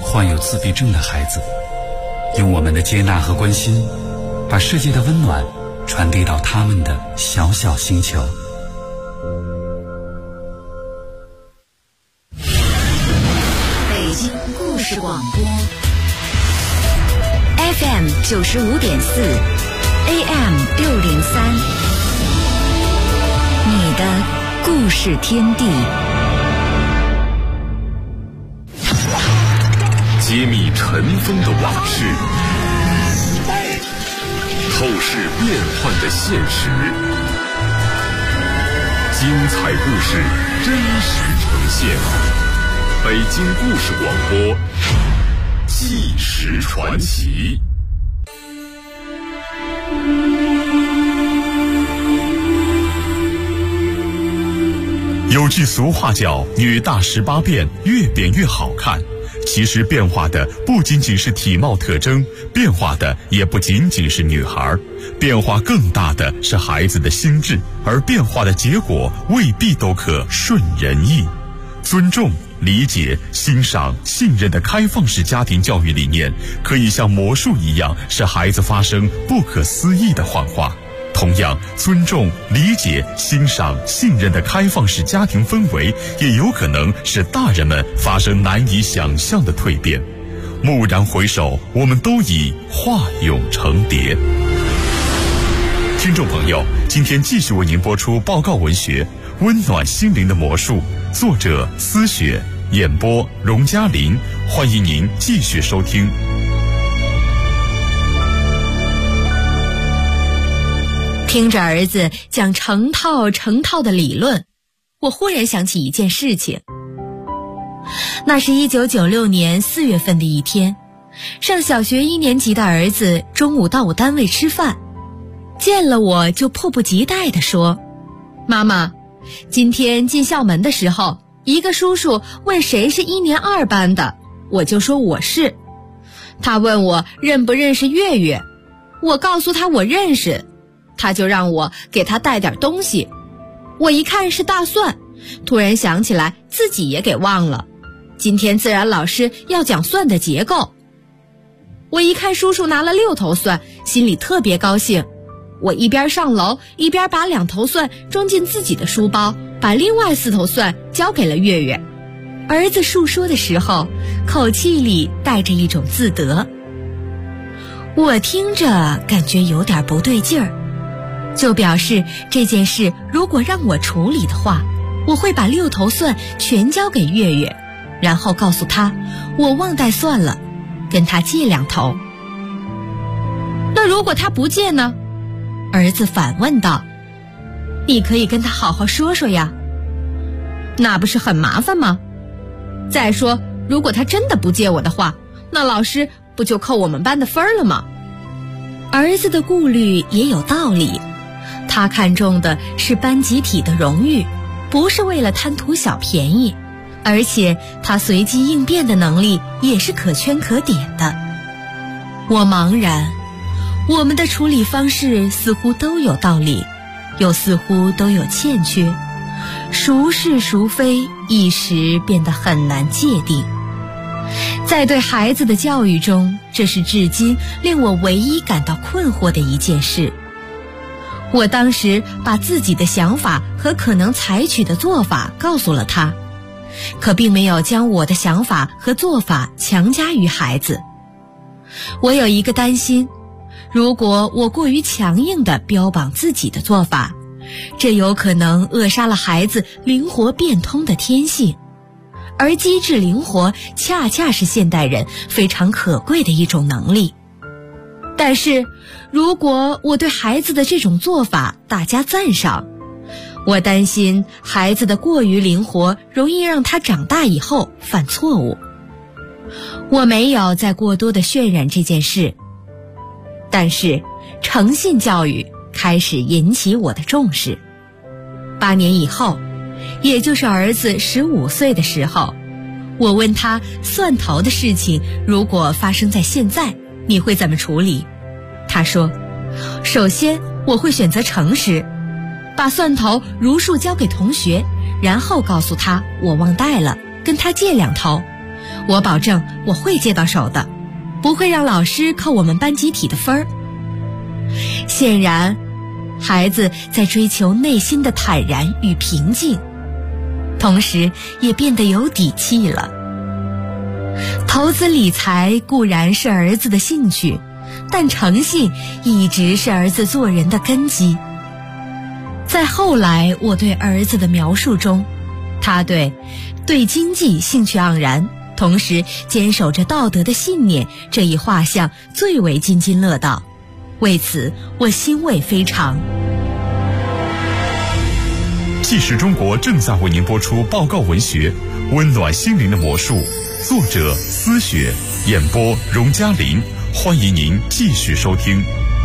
患有自闭症的孩子，用我们的接纳和关心，把世界的温暖传递到他们的小小星球。 北京故事广播 FM 95.4 AM 603，你的故事天地。 揭秘尘封的往事，透视变幻的现实，精彩故事真实呈现。北京故事广播，纪实传奇。 有句俗话叫“女大18变，越变越好看”。其实变化的不仅仅是体貌特征，变化的也不仅仅是女孩，变化更大的是孩子的心智，而变化的结果未必都可顺人意。尊重、理解、欣赏、信任的开放式家庭教育理念，可以像魔术一样使孩子发生不可思议的幻化。同样，尊重、理解、欣赏、信任的开放式家庭氛围，也有可能使大人们发生难以想象的蜕变。蓦然回首，我们都已化蛹成蝶。听众朋友，今天继续为您播出报告文学《温暖心灵的魔术》，作者思雪，演播荣嘉林。欢迎您继续收听。 听着儿子讲成套的理论，我忽然想起一件事情。那是1996年4月份的一天，上小学1年级的儿子中午到我单位吃饭，见了我就迫不及待地说：“妈妈，今天进校门的时候，一个叔叔问谁是1年2班的，我就说我是。他问我认不认识月月，我告诉他我认识。他就让我给他带点东西，我一看是大蒜，突然想起来自己也给忘了。今天自然老师要讲蒜的结构。我一看叔叔拿了6头蒜，心里特别高兴。我一边上楼，一边把2头蒜装进自己的书包，把另外4头蒜交给了月月。儿子述说的时候，口气里带着一种自得。我听着感觉有点不对劲儿，就表示这件事如果让我处理的话，我会把6头蒜全交给月月，然后告诉他我忘带蒜了，跟他借2头。那如果他不借呢？儿子反问道。你可以跟他好好说说呀。那不是很麻烦吗？再说如果他真的不借我的话，那老师不就扣我们班的分了吗？儿子的顾虑也有道理，他看重的是班集体的荣誉，不是为了贪图小便宜，而且他随机应变的能力也是可圈可点的。我茫然，我们的处理方式似乎都有道理，又似乎都有欠缺，孰是孰非一时变得很难界定。在对孩子的教育中，这是至今令我唯一感到困惑的一件事。我当时把自己的想法和可能采取的做法告诉了他，可并没有将我的想法和做法强加于孩子。我有一个担心，如果我过于强硬地标榜自己的做法，这有可能扼杀了孩子灵活变通的天性，而机智灵活恰恰是现代人非常可贵的一种能力。但是如果我对孩子的这种做法大加赞赏，我担心孩子的过于灵活容易让他长大以后犯错误。我没有再过多的渲染这件事，但是诚信教育开始引起我的重视。8年以后，也就是儿子15岁的时候，我问他蒜头的事情如果发生在现在，你会怎么处理？他说，首先我会选择诚实，把蒜头如数交给同学，然后告诉他我忘带了，跟他借2头。 我保证我会接到手的，不会让老师扣我们班集体的分儿。显然，孩子在追求内心的坦然与平静，同时也变得有底气了。投资理财固然是儿子的兴趣，但诚信一直是儿子做人的根基。在后来我对儿子的描述中，他对经济兴趣盎然，同时坚守着道德的信念这一画像最为津津乐道，为此我欣慰非常。 纪实中国正在为您播出报告文学《温暖心灵的魔术》，作者思雪，演播荣嘉林，欢迎您继续收听。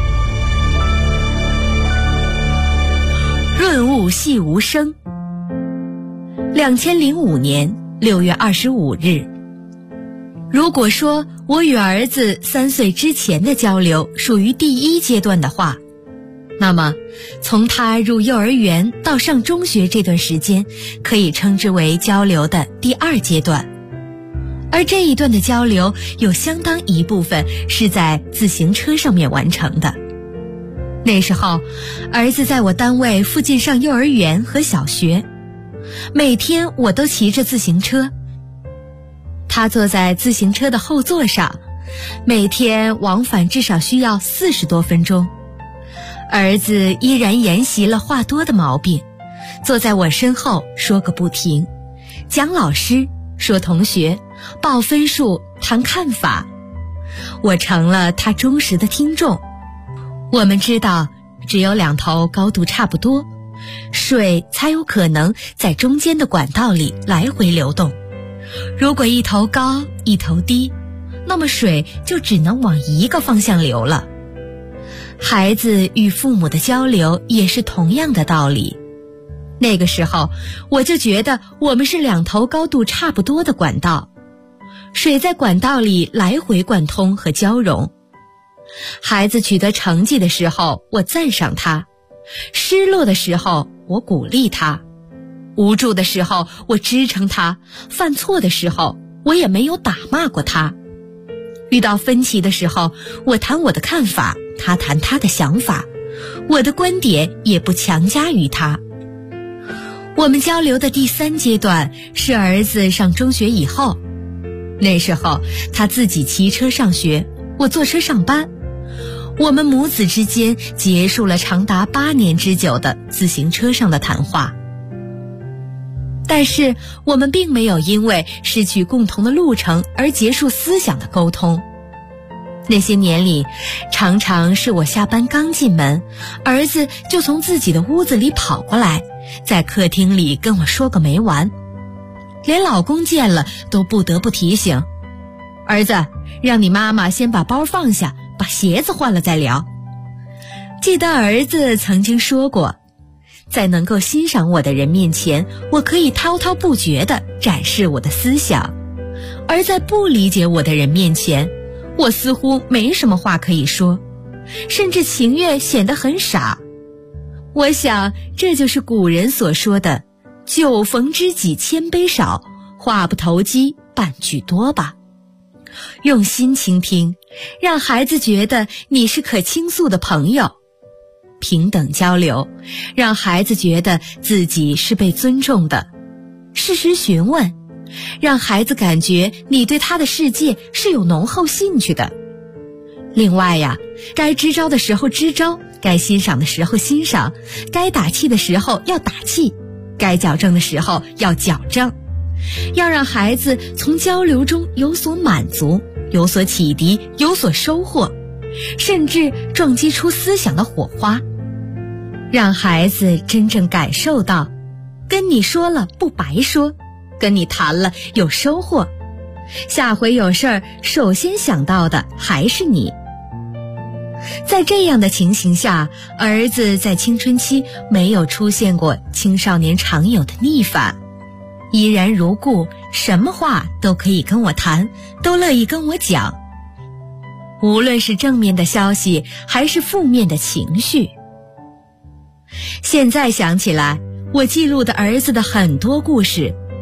润物细无声。2005年6月25日，如果说我与儿子3岁之前的交流属于第一阶段的话，那么从他入幼儿园到上中学这段时间可以称之为交流的第2阶段。而这一段的交流有相当一部分是在自行车上面完成的。那时候儿子在我单位附近上幼儿园和小学，每天我都骑着自行车，他坐在自行车的后座上，每天往返至少需要40多分钟。儿子依然沿袭了话多的毛病，坐在我身后说个不停，讲老师，说同学，报分数，谈看法。我成了他忠实的听众。我们知道，只有2头高度差不多，水才有可能在中间的管道里来回流动。如果一头高一头低，那么水就只能往一个方向流了。孩子与父母的交流也是同样的道理。那个时候我就觉得我们是2头高度差不多的管道，水在管道里来回贯通和交融。孩子取得成绩的时候，我赞赏他；失落的时候，我鼓励他；无助的时候，我支撑他；犯错的时候，我也没有打骂过他。遇到分歧的时候，我谈我的看法，他谈他的想法，我的观点也不强加于他。我们交流的第3阶段是儿子上中学以后，那时候他自己骑车上学，我坐车上班，我们母子之间结束了长达8年之久的自行车上的谈话。但是我们并没有因为失去共同的路程而结束思想的沟通。那些年里，常常是我下班刚进门，儿子就从自己的屋子里跑过来，在客厅里跟我说个没完，连老公见了都不得不提醒，儿子，让你妈妈先把包放下，把鞋子换了再聊。记得儿子曾经说过，在能够欣赏我的人面前，我可以滔滔不绝地展示我的思想，而在不理解我的人面前，我似乎没什么话可以说，甚至情愿显得很傻。我想这就是古人所说的酒逢知己千杯少，话不投机半句多吧。用心倾听，让孩子觉得你是可倾诉的朋友；平等交流，让孩子觉得自己是被尊重的；适时询问，让孩子感觉你对他的世界是有浓厚兴趣的。另外呀，该支招的时候支招，该欣赏的时候欣赏，该打气的时候要打气，该矫正的时候要矫正，要让孩子从交流中有所满足，有所启迪，有所收获，甚至撞击出思想的火花，让孩子真正感受到跟你说了不白说，跟你谈了有收获，下回有事儿首先想到的还是你。在这样的情形下，儿子在青春期没有出现过青少年常有的逆反，依然如故，什么话都可以跟我谈，都乐意跟我讲，无论是正面的消息还是负面的情绪。现在想起来，我记录的儿子的很多故事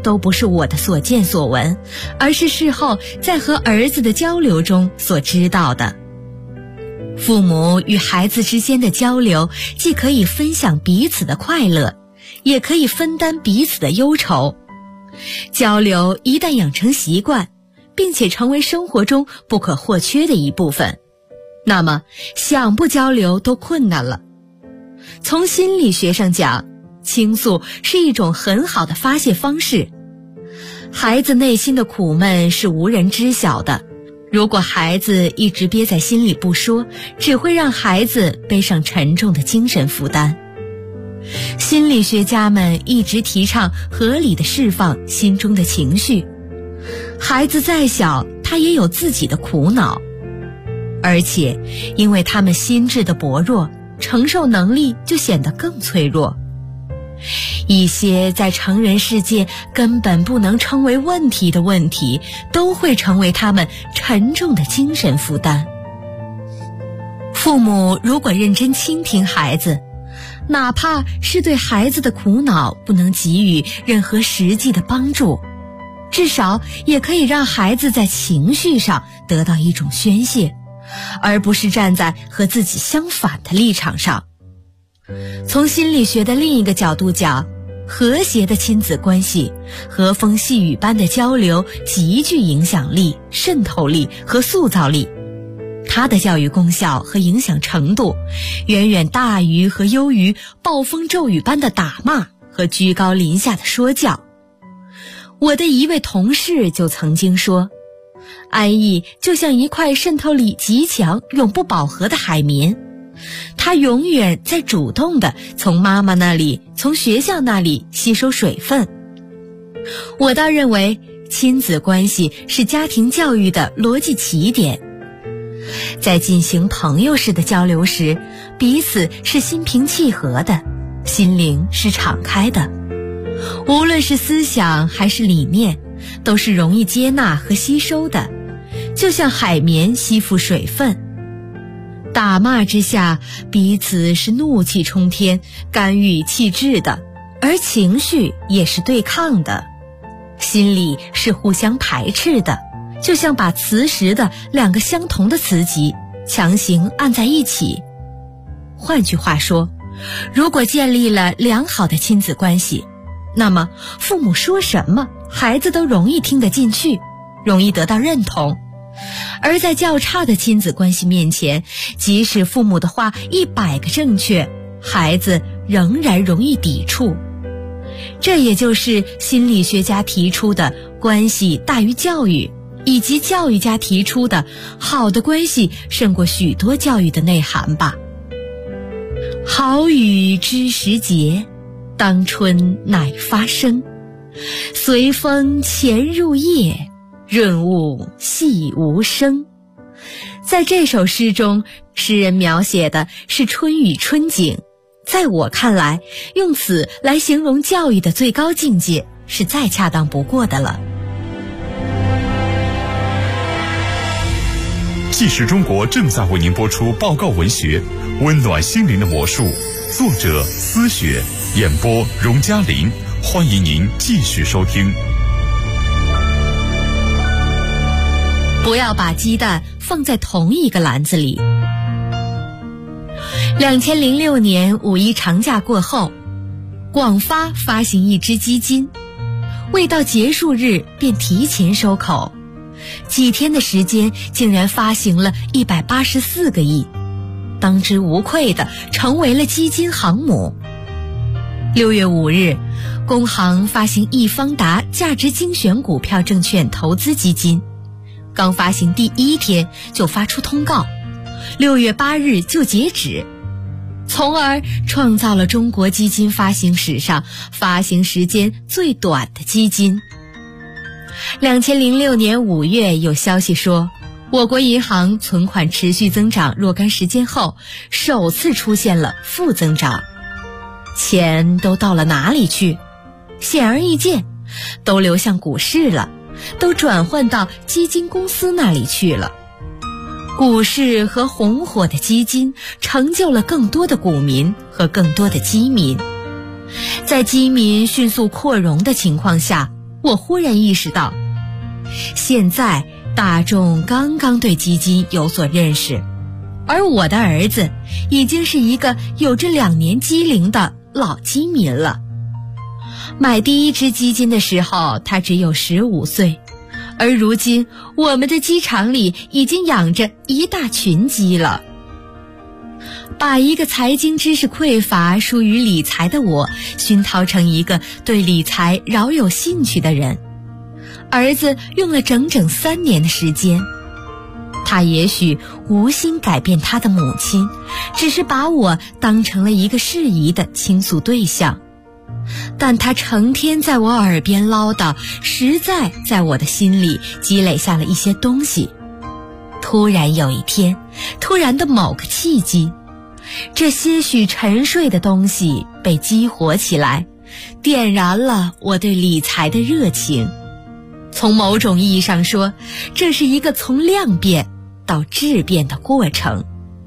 都不是我的所见所闻，而是事后在和儿子的交流中所知道的。父母与孩子之间的交流，既可以分享彼此的快乐，也可以分担彼此的忧愁。交流一旦养成习惯，并且成为生活中不可或缺的一部分，那么想不交流都困难了。从心理学上讲，倾诉是一种很好的发泄方式。孩子内心的苦闷是无人知晓的，如果孩子一直憋在心里不说，只会让孩子背上沉重的精神负担。心理学家们一直提倡合理的释放心中的情绪。孩子再小，他也有自己的苦恼，而且因为他们心智的薄弱，承受能力就显得更脆弱。一些在成人世界根本不能称为问题的问题，都会成为他们沉重的精神负担。父母如果认真倾听孩子，哪怕是对孩子的苦恼不能给予任何实际的帮助，至少也可以让孩子在情绪上得到一种宣泄，而不是站在和自己相反的立场上。从心理学的另一个角度讲，和谐的亲子关系，和风细雨般的交流极具影响力、渗透力和塑造力。它的教育功效和影响程度，远远大于和优于暴风骤雨般的打骂和居高临下的说教。我的一位同事就曾经说，安逸就像一块渗透力极强、永不饱和的海绵，它永远在主动地从妈妈那里、从学校那里吸收水分。我倒认为，亲子关系是家庭教育的逻辑起点。在进行朋友式的交流时，彼此是心平气和的，心灵是敞开的。无论是思想还是理念，都是容易接纳和吸收的，就像海绵吸附水分。打骂之下，彼此是怒气冲天、肝郁气滞的，而情绪也是对抗的，心理是互相排斥的，就像把磁石的两个相同的磁极强行按在一起。换句话说，如果建立了良好的亲子关系，那么父母说什么，孩子都容易听得进去，容易得到认同。而在较差的亲子关系面前，即使父母的话100个正确，孩子仍然容易抵触。这也就是心理学家提出的关系大于教育，以及教育家提出的好的关系胜过许多教育的内涵吧。好雨知时节，当春乃发生。随风潜入夜，润物细无声。在这首诗中，诗人描写的是春雨春景。在我看来，用此来形容教育的最高境界，是再恰当不过的了。 纪实中国正在为您播出报告文学《温暖心灵的魔术》，作者思雪，演播荣嘉玲。欢迎您继续收听。 不要把鸡蛋放在同一个篮子里。2006年5·1长假过后，广发发行一支基金，未到结束日便提前收口，几天的时间竟然发行了184个亿，当之无愧地成为了基金航母。6月5日，工行发行易方达价值精选股票证券投资基金，刚发行第1天就发出通告，6月8日就截止，从而创造了中国基金发行史上发行时间最短的基金。2006年5月有消息说，我国银行存款持续增长若干时间后，首次出现了负增长。钱都到了哪里去？显而易见，都流向股市了，都转换到基金公司那里去了。股市和红火的基金成就了更多的股民和更多的基民。在基民迅速扩容的情况下， 我忽然意识到，现在大众刚刚对基金有所认识，而我的儿子已经是一个有着2年基龄的老基民了。买第一只基金的时候，他只有15岁，而如今我们的鸡场里已经养着一大群鸡了。把一个财经知识匮乏、疏于理财的我熏陶成一个对理财饶有兴趣的人，儿子用了整整3年的时间。他也许无心改变他的母亲，只是把我当成了一个适宜的倾诉对象，但他成天在我耳边唠叨，实在在我的心里积累下了一些东西。突然有一天，突然的某个契机，这些许沉睡的东西被激活起来，点燃了我对理财的热情。从某种意义上说，这是一个从量变到质变的过程。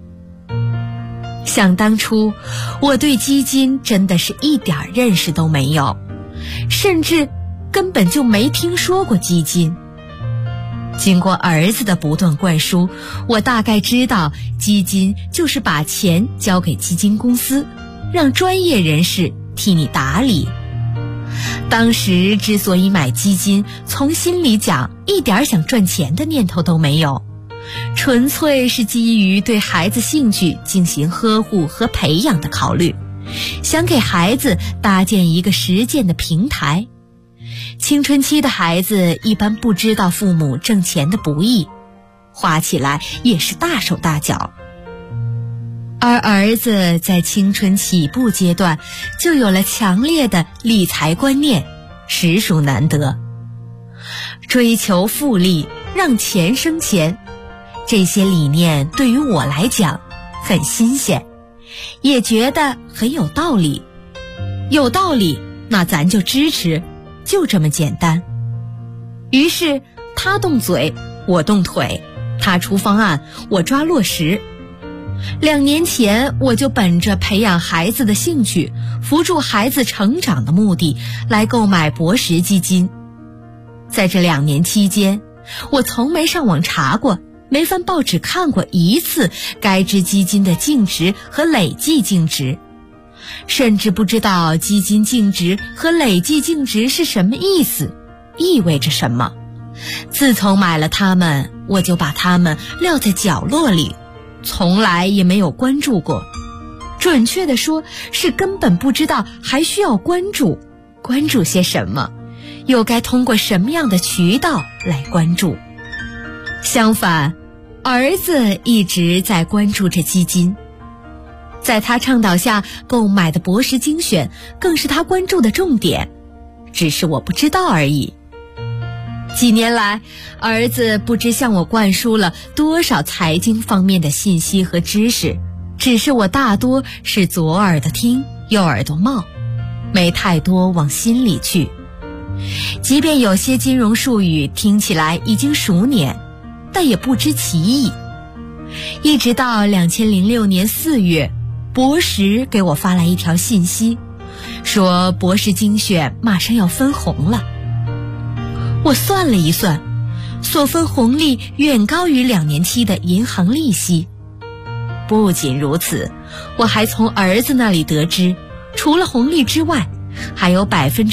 想当初，我对基金真的是一点认识都没有，甚至根本就没听说过基金。经过儿子的不断灌输，我大概知道基金就是把钱交给基金公司，让专业人士替你打理。当时之所以买基金，从心里讲一点想赚钱的念头都没有，纯粹是基于对孩子兴趣进行呵护和培养的考虑，想给孩子搭建一个实践的平台。青春期的孩子一般不知道父母挣钱的不易，花起来也是大手大脚。而儿子在青春起步阶段就有了强烈的理财观念，实属难得。追求复利，让钱生钱，这些理念对于我来讲很新鲜，也觉得很有道理。有道理，那咱就支持，就这么简单。于是他动嘴，我动腿，他出方案，我抓落实。2年前，我就本着培养孩子的兴趣，扶助孩子成长的目的来购买博时基金。在这2年期间，我从没上网查过，没翻报纸看过一次该只基金的净值和累计净值，甚至不知道基金净值和累计净值是什么意思，意味着什么。自从买了它们，我就把它们撂在角落里，从来也没有关注过。准确地说，是根本不知道还需要关注，关注些什么，又该通过什么样的渠道来关注。相反，儿子一直在关注着基金，在他倡导下购买的博时精选更是他关注的重点，只是我不知道而已。几年来，儿子不知向我灌输了多少财经方面的信息和知识，只是我大多是左耳朵听，右耳朵冒，没太多往心里去。即便有些金融术语听起来已经熟稔，但也不知其意。一直到2006年4月，博时给我发来一条信息，说博时精选马上要分红了。我算了一算，所分红利远高于2年期的银行利息。不仅如此，我还从儿子那里得知，除了红利之外，还有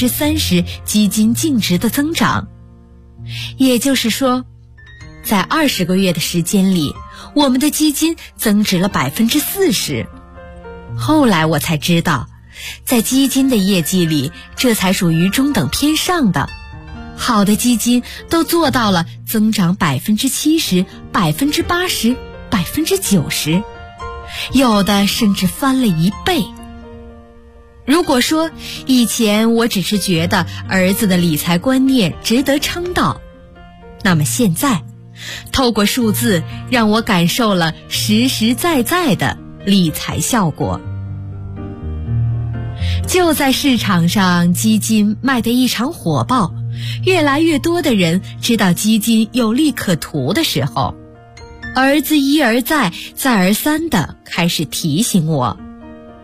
30%基金净值的增长。也就是说，在20个月的时间里，我们的基金增值了40%。后来我才知道，在基金的业绩里，这才属于中等偏上的。好的基金都做到了增长70%、80%、90%，有的甚至翻了1倍。如果说以前我只是觉得儿子的理财观念值得称道，那么现在透过数字让我感受了实实在在的理财效果。就在市场上基金卖得异常火爆，越来越多的人知道基金有利可图的时候，儿子一而再再而三地开始提醒我，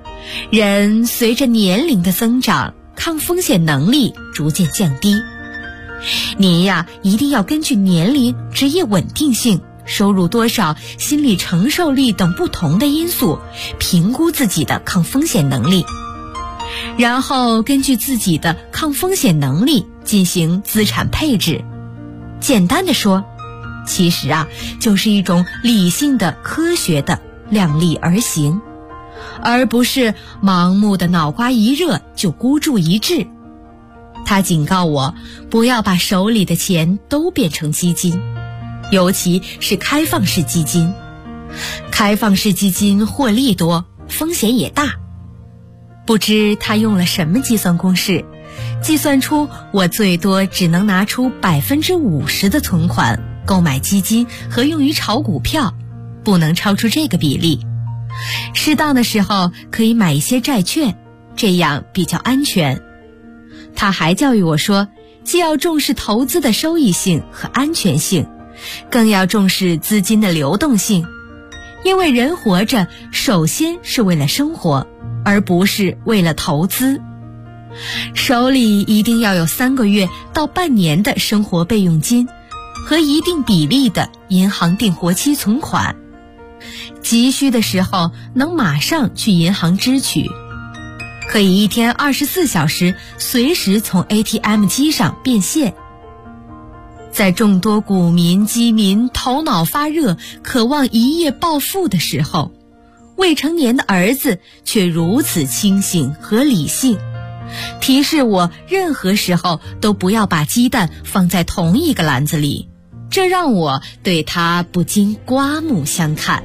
人随着年龄的增长，抗风险能力逐渐降低， 您呀，一定要根据年龄、职业稳定性、收入多少、心理承受力等不同的因素，评估自己的抗风险能力，然后根据自己的抗风险能力进行资产配置。简单的说，其实啊，就是一种理性的、科学的量力而行，而不是盲目的脑瓜一热就孤注一掷。他警告我，不要把手里的钱都变成基金，尤其是开放式基金。开放式基金获利多，风险也大。不知他用了什么计算公式，计算出我最多只能拿出50%的存款购买基金和用于炒股票，不能超出这个比例。适当的时候可以买一些债券，这样比较安全。他还教育我说，既要重视投资的收益性和安全性，更要重视资金的流动性，因为人活着首先是为了生活，而不是为了投资。手里一定要有3个月到半年的生活备用金和一定比例的银行定活期存款，急需的时候能马上去银行支取，可以一天24小时随时从 ATM 机上变现。在众多股民、基民头脑发热，渴望一夜暴富的时候，未成年的儿子却如此清醒和理性，提示我任何时候都不要把鸡蛋放在同一个篮子里，这让我对他不禁刮目相看。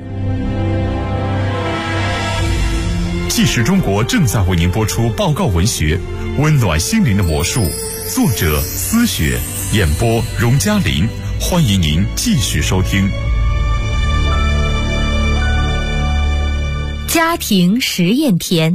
纪实中国正在为您播出报告文学《温暖心灵的魔术》，作者思雪，演播荣嘉林。欢迎您继续收听。 家庭实验田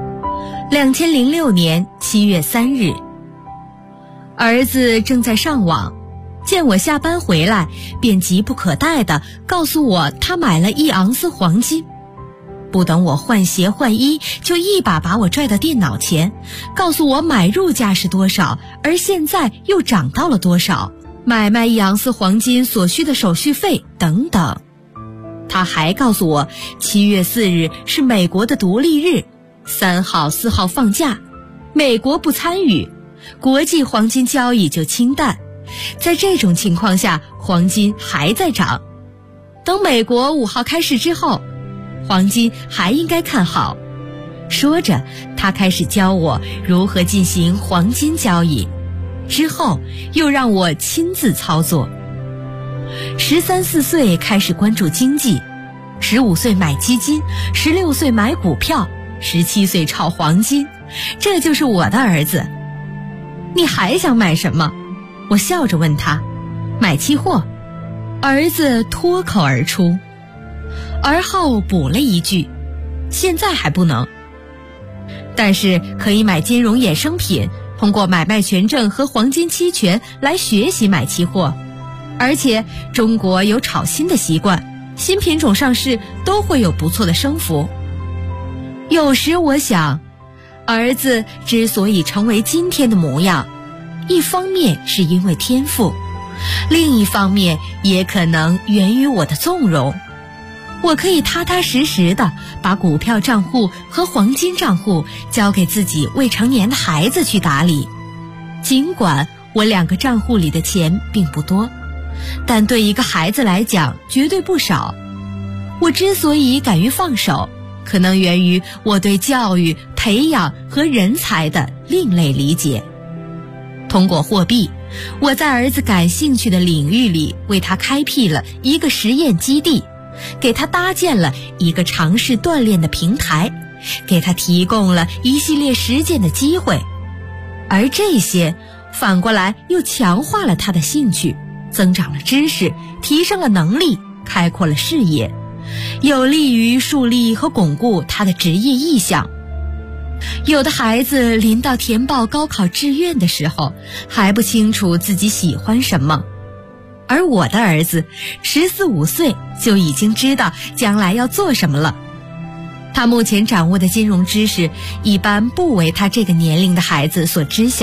，2006年7月3日，儿子正在上网，见我下班回来，便急不可待地告诉我他买了1盎司黄金。不等我换鞋换衣，就一把把我拽到电脑前，告诉我买入价是多少，而现在又涨到了多少，买卖1盎司黄金所需的手续费等等。他还告诉我7月4日是美国的独立日，3号、4号放假，美国不参与，国际黄金交易就清淡。在这种情况下，黄金还在涨，等美国5号开市之后，黄金还应该看好。说着，他开始教我如何进行黄金交易，之后又让我亲自操作。13、14岁开始关注经济，15岁买基金，16岁买股票，17岁炒黄金，这就是我的儿子。你还想买什么？我笑着问他。买期货。儿子脱口而出，而后补了一句，现在还不能，但是可以买金融衍生品，通过买卖权证和黄金期权来学习买期货。而且中国有炒新的习惯，新品种上市都会有不错的升幅。有时我想，儿子之所以成为今天的模样，一方面是因为天赋，另一方面也可能源于我的纵容。我可以踏踏实实地把股票账户和黄金账户交给自己未成年的孩子去打理，尽管我2个账户里的钱并不多，但对一个孩子来讲绝对不少。我之所以敢于放手，可能源于我对教育、培养和人才的另类理解。通过货币，我在儿子感兴趣的领域里为他开辟了一个实验基地，给他搭建了一个尝试锻炼的平台，给他提供了一系列实践的机会，而这些反过来又强化了他的兴趣，增长了知识，提升了能力，开阔了视野，有利于树立和巩固他的职业意向。有的孩子临到填报高考志愿的时候，还不清楚自己喜欢什么，而我的儿子14、15岁就已经知道将来要做什么了。他目前掌握的金融知识一般不为他这个年龄的孩子所知晓，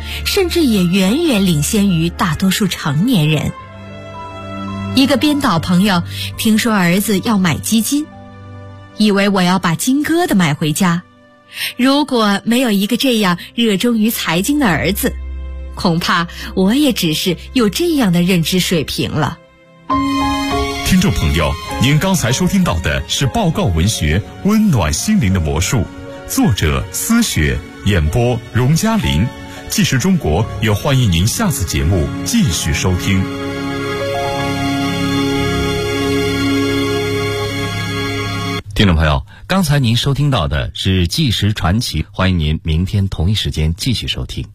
甚至也远远领先于大多数成年人。一个编导朋友听说儿子要买基金，以为我要把金疙瘩买回家。如果没有一个这样热衷于财经的儿子，恐怕我也只是有这样的认知水平了。 听众朋友，您刚才收听到的是报告文学《温暖心灵的魔术》，作者思雪，演播荣嘉林。纪实中国也欢迎您下次节目继续收听。 听众朋友，刚才您收听到的是纪实传奇，欢迎您明天同一时间继续收听。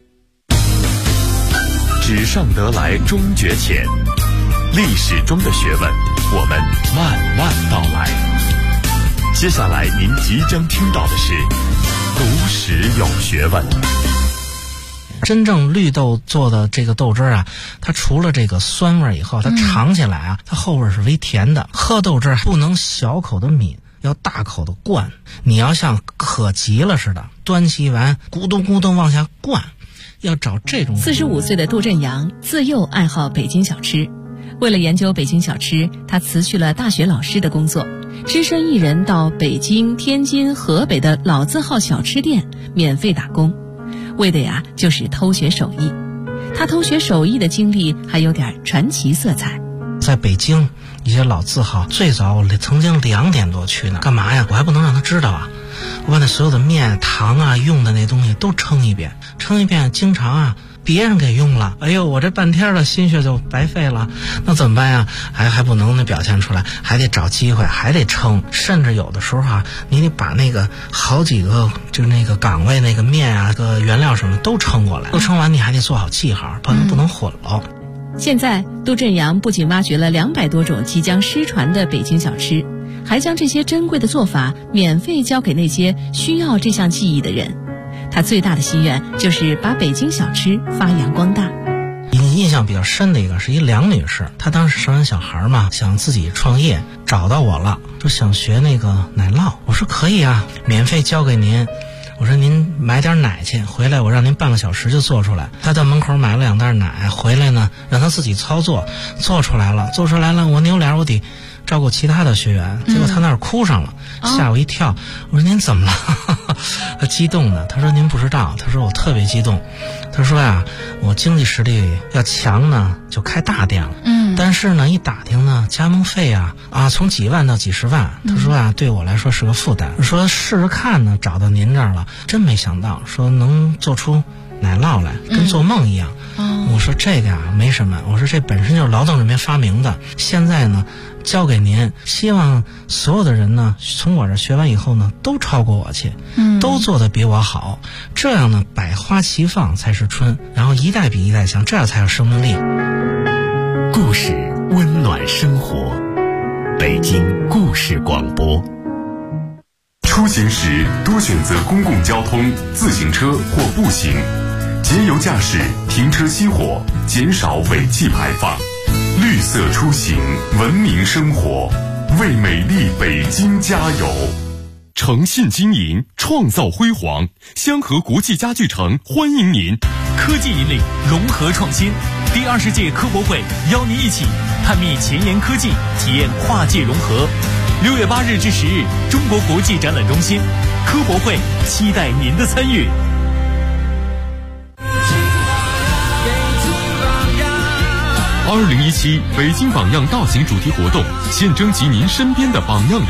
纸上得来终觉浅，历史中的学问，我们慢慢道来。接下来您即将听到的是读史有学问。 真正绿豆做的这个豆汁啊，它除了这个酸味以后，它尝起来啊，它后味是微甜的。喝豆汁不能小口的抿，要大口的灌。你要像渴急了似的，端起一碗咕咚咕咚往下灌，要找这种。 45岁的杜振阳自幼爱好北京小吃，为了研究北京小吃，他辞去了大学老师的工作，只身一人到北京、天津、河北的老字号小吃店免费打工，为的呀就是偷学手艺。他偷学手艺的经历还有点传奇色彩。 在北京一些老字号，最早我曾经2点多去呢，干嘛呀？我还不能让他知道啊！我把那所有的面、糖啊、用的那东西都称一遍，经常啊别人给用了，哎呦，我这半天的心血就白费了，那怎么办呀？还不能表现出来，还得找机会，还得称，甚至有的时候啊，你得把那个好几个就那个岗位那个面啊、个原料什么都称过来，都称完你还得做好记号，不能混了。 现在杜振阳不仅挖掘了200多种即将失传的北京小吃，还将这些珍贵的做法免费交给那些需要这项技艺的人。他最大的心愿就是把北京小吃发扬光大。 印象比较深的一个是一梁女士，她当时生完小孩嘛，想自己创业，找到我了，说想学那个奶酪。我说可以啊，免费交给您。我说您买点奶去，回来我让您半个小时就做出来。他到门口买了2袋奶，回来呢让他自己操作，做出来了。我扭脸我得照顾其他的学员，结果他那儿哭上了，吓我一跳。我说您怎么了？他激动的，他说您不知道，他说我特别激动。他说呀，我经济实力要强呢，就开大店了。但是呢，一打听呢，加盟费啊从几万到几十万。他说啊，对我来说是个负担。说试试看呢，找到您这儿了，真没想到，说能做出奶酪来，跟做梦一样。我说这个呀没什么，我说这本身就是劳动人民发明的，现在呢交给您，希望所有的人呢从我这学完以后呢都超过我去，都做得比我好，这样呢百花齐放才是春，然后一代比一代强，这样才有生命力。 故事温暖生活，北京故事广播。出行时多选择公共交通、自行车或步行，节油驾驶，停车熄火，减少尾气排放。绿色出行，文明生活，为美丽北京加油！诚信经营，创造辉煌。香河国际家具城欢迎您。 科技引领，融合创新。第20届科博会邀您一起探秘前沿科技，体验跨界融合。6月8日至10日，中国国际展览中心科博会，期待您的参与。 2017北京榜样大型主题活动，现征集您身边的榜样人。